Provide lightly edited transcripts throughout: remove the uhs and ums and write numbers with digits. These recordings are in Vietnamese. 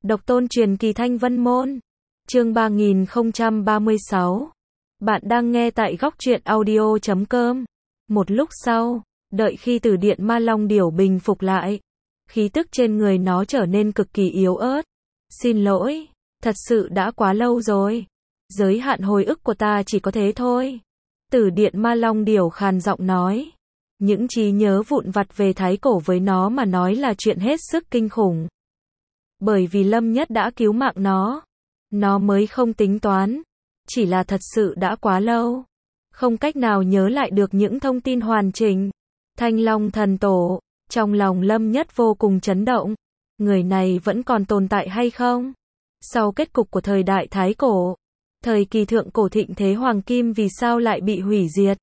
Độc tôn truyền kỳ Thanh Vân Môn. Chương 3036. Bạn đang nghe tại góc truyện audio.com. Một lúc sau, đợi khi Tử Điện Ma Long Điểu bình phục lại, khí tức trên người nó trở nên cực kỳ yếu ớt. Xin lỗi, thật sự đã quá lâu rồi. Giới hạn hồi ức của ta chỉ có thế thôi. Tử Điện Ma Long Điểu khàn giọng nói. Những trí nhớ vụn vặt về thái cổ với nó mà nói là chuyện hết sức kinh khủng. Bởi vì Lâm Nhất đã cứu mạng nó mới không tính toán. Chỉ là thật sự đã quá lâu. Không cách nào nhớ lại được những thông tin hoàn chỉnh. Thanh Long Thần Tổ, trong lòng Lâm Nhất vô cùng chấn động. Người này vẫn còn tồn tại hay không? Sau kết cục của thời đại thái cổ, thời kỳ thượng cổ thịnh thế hoàng kim vì sao lại bị hủy diệt?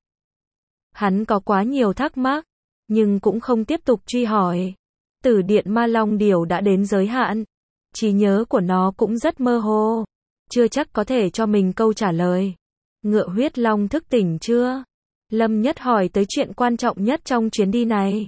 Hắn có quá nhiều thắc mắc, nhưng cũng không tiếp tục truy hỏi. Tử Điện Ma Long Điểu đã đến giới hạn. Trí nhớ của nó cũng rất mơ hồ. Chưa chắc có thể cho mình câu trả lời. Ngựa huyết long thức tỉnh chưa? Lâm Nhất hỏi tới chuyện quan trọng nhất trong chuyến đi này.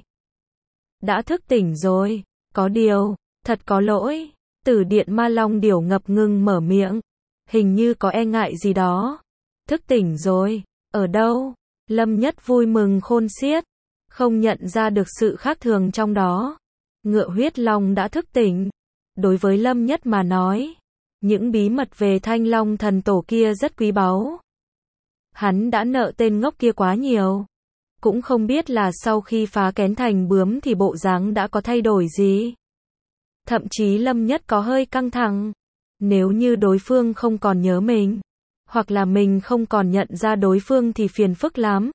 Đã thức tỉnh rồi. Có điều, thật có lỗi. Tử Điện Ma Long Điểu ngập ngừng mở miệng. Hình như có e ngại gì đó. Thức tỉnh rồi. Ở đâu? Lâm Nhất vui mừng khôn xiết. Không nhận ra được sự khác thường trong đó. Ngựa huyết long đã thức tỉnh. Đối với Lâm Nhất mà nói, những bí mật về Thanh Long Thần Tổ kia rất quý báu. Hắn đã nợ tên ngốc kia quá nhiều. Cũng không biết là sau khi phá kén thành bướm thì bộ dáng đã có thay đổi gì. Thậm chí Lâm Nhất có hơi căng thẳng. Nếu như đối phương không còn nhớ mình, hoặc là mình không còn nhận ra đối phương thì phiền phức lắm.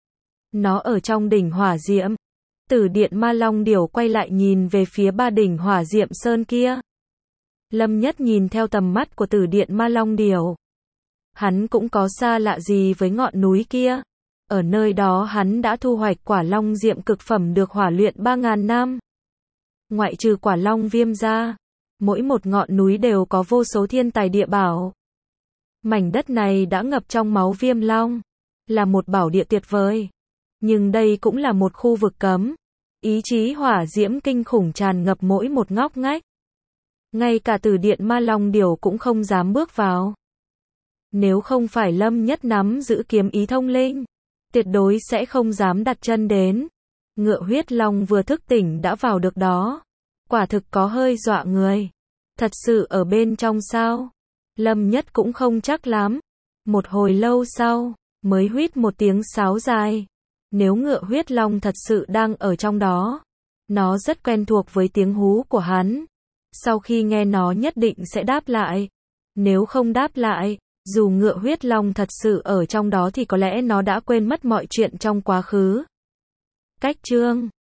Nó ở trong đỉnh hỏa diệm. Tử Điện Ma Long Điểu quay lại nhìn về phía ba đỉnh hỏa diệm sơn kia. Lâm Nhất nhìn theo tầm mắt của Tử Điện Ma Long Điểu. Hắn cũng có xa lạ gì với ngọn núi kia. Ở nơi đó hắn đã thu hoạch quả long diệm cực phẩm được hỏa luyện 3.000 năm. Ngoại trừ quả long viêm ra, mỗi một ngọn núi đều có vô số thiên tài địa bảo. Mảnh đất này đã ngập trong máu viêm long, là một bảo địa tuyệt vời. Nhưng đây cũng là một khu vực cấm. Ý chí hỏa diễm kinh khủng tràn ngập mỗi một ngóc ngách. Ngay cả Tử Điện Ma Long Điểu cũng không dám bước vào. Nếu không phải Lâm Nhất nắm giữ kiếm ý thông linh, tuyệt đối sẽ không dám đặt chân đến. Ngựa huyết long vừa thức tỉnh đã vào được đó. Quả thực có hơi dọa người. Thật sự ở bên trong sao? Lâm Nhất cũng không chắc lắm. Một hồi lâu sau, mới huýt một tiếng sáo dài. Nếu ngựa huyết long thật sự đang ở trong đó, nó rất quen thuộc với tiếng hú của hắn. Sau khi nghe nó nhất định sẽ đáp lại. Nếu không đáp lại, dù ngựa huyết long thật sự ở trong đó thì có lẽ nó đã quên mất mọi chuyện trong quá khứ. Cách chương